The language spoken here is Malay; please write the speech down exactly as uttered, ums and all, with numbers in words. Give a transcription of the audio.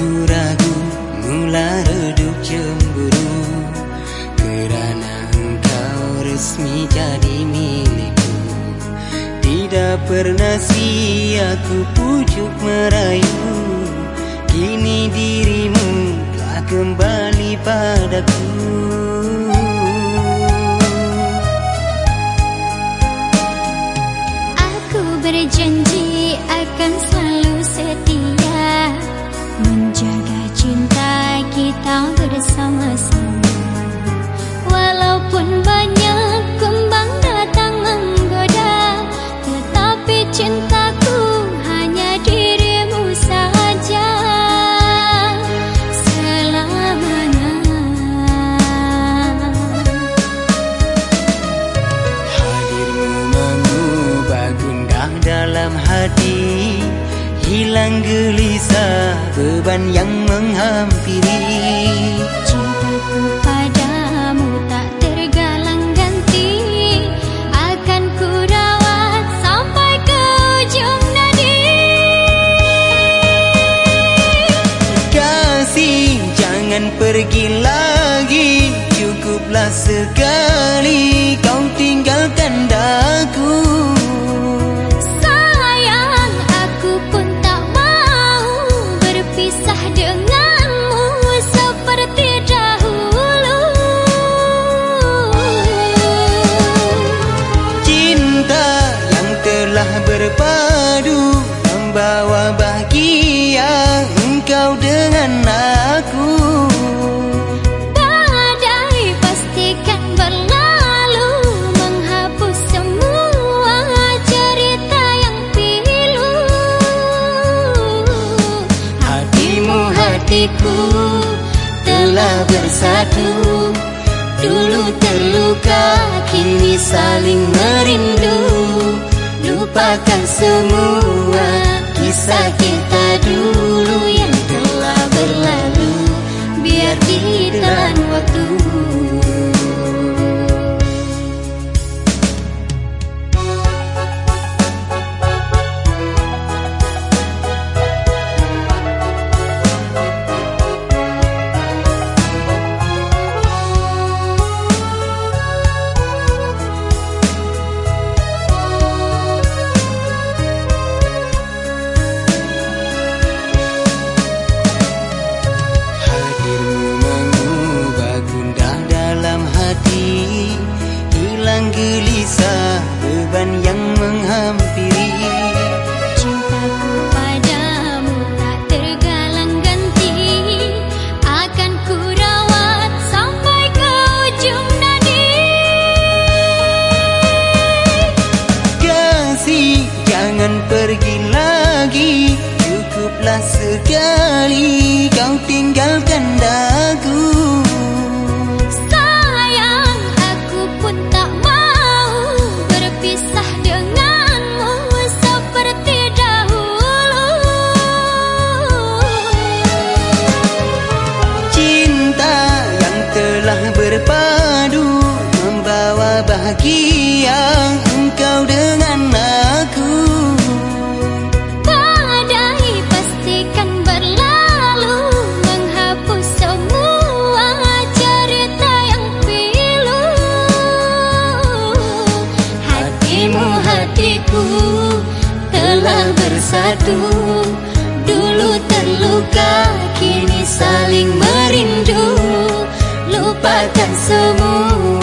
ku ragu, mula redup cemburu, kerana engkau resmi jadi milikku. Tidak pernah sia aku pujuk merayu, kini dirimu telah kembali padaku. Aku berjanji akan selalu setia, menjaga cinta kita bersama-sama. Walaupun banyak kumbang datang menggoda, tetapi cintaku hanya dirimu saja selamanya. Hadirmu mengubah gundah dalam hati, hilang gelisah beban yang menghampiri. Cintaku padamu tak tergalang ganti, akan ku rawat sampai ke ujung nadi. Kasih, jangan pergi lagi, cukuplah sekali kau tinggalkan daku. Berpadu membawa bahagia engkau dengan aku. Badai pastikan berlalu, menghapus semua cerita yang pilu. Hatimu hatiku telah bersatu, dulu terluka kini saling merindu. Lupakan semua kisah kita dulu yang telah berlalu, biar ditelan waktu. Hilang gelisah beban yang menghampiri. Cintaku padamu tak tergalang ganti, akan ku rawat sampai ke ujung nadi. Kasih, jangan pergi lagi, cukuplah sekali kau tinggalkan daku. Berpadu membawa bahagia engkau dengan aku. Badai pastikan berlalu, menghapus semua cerita yang pilu. Hatimu hatiku telah bersatu, dulu terluka kini saling merindu. Lupakan semua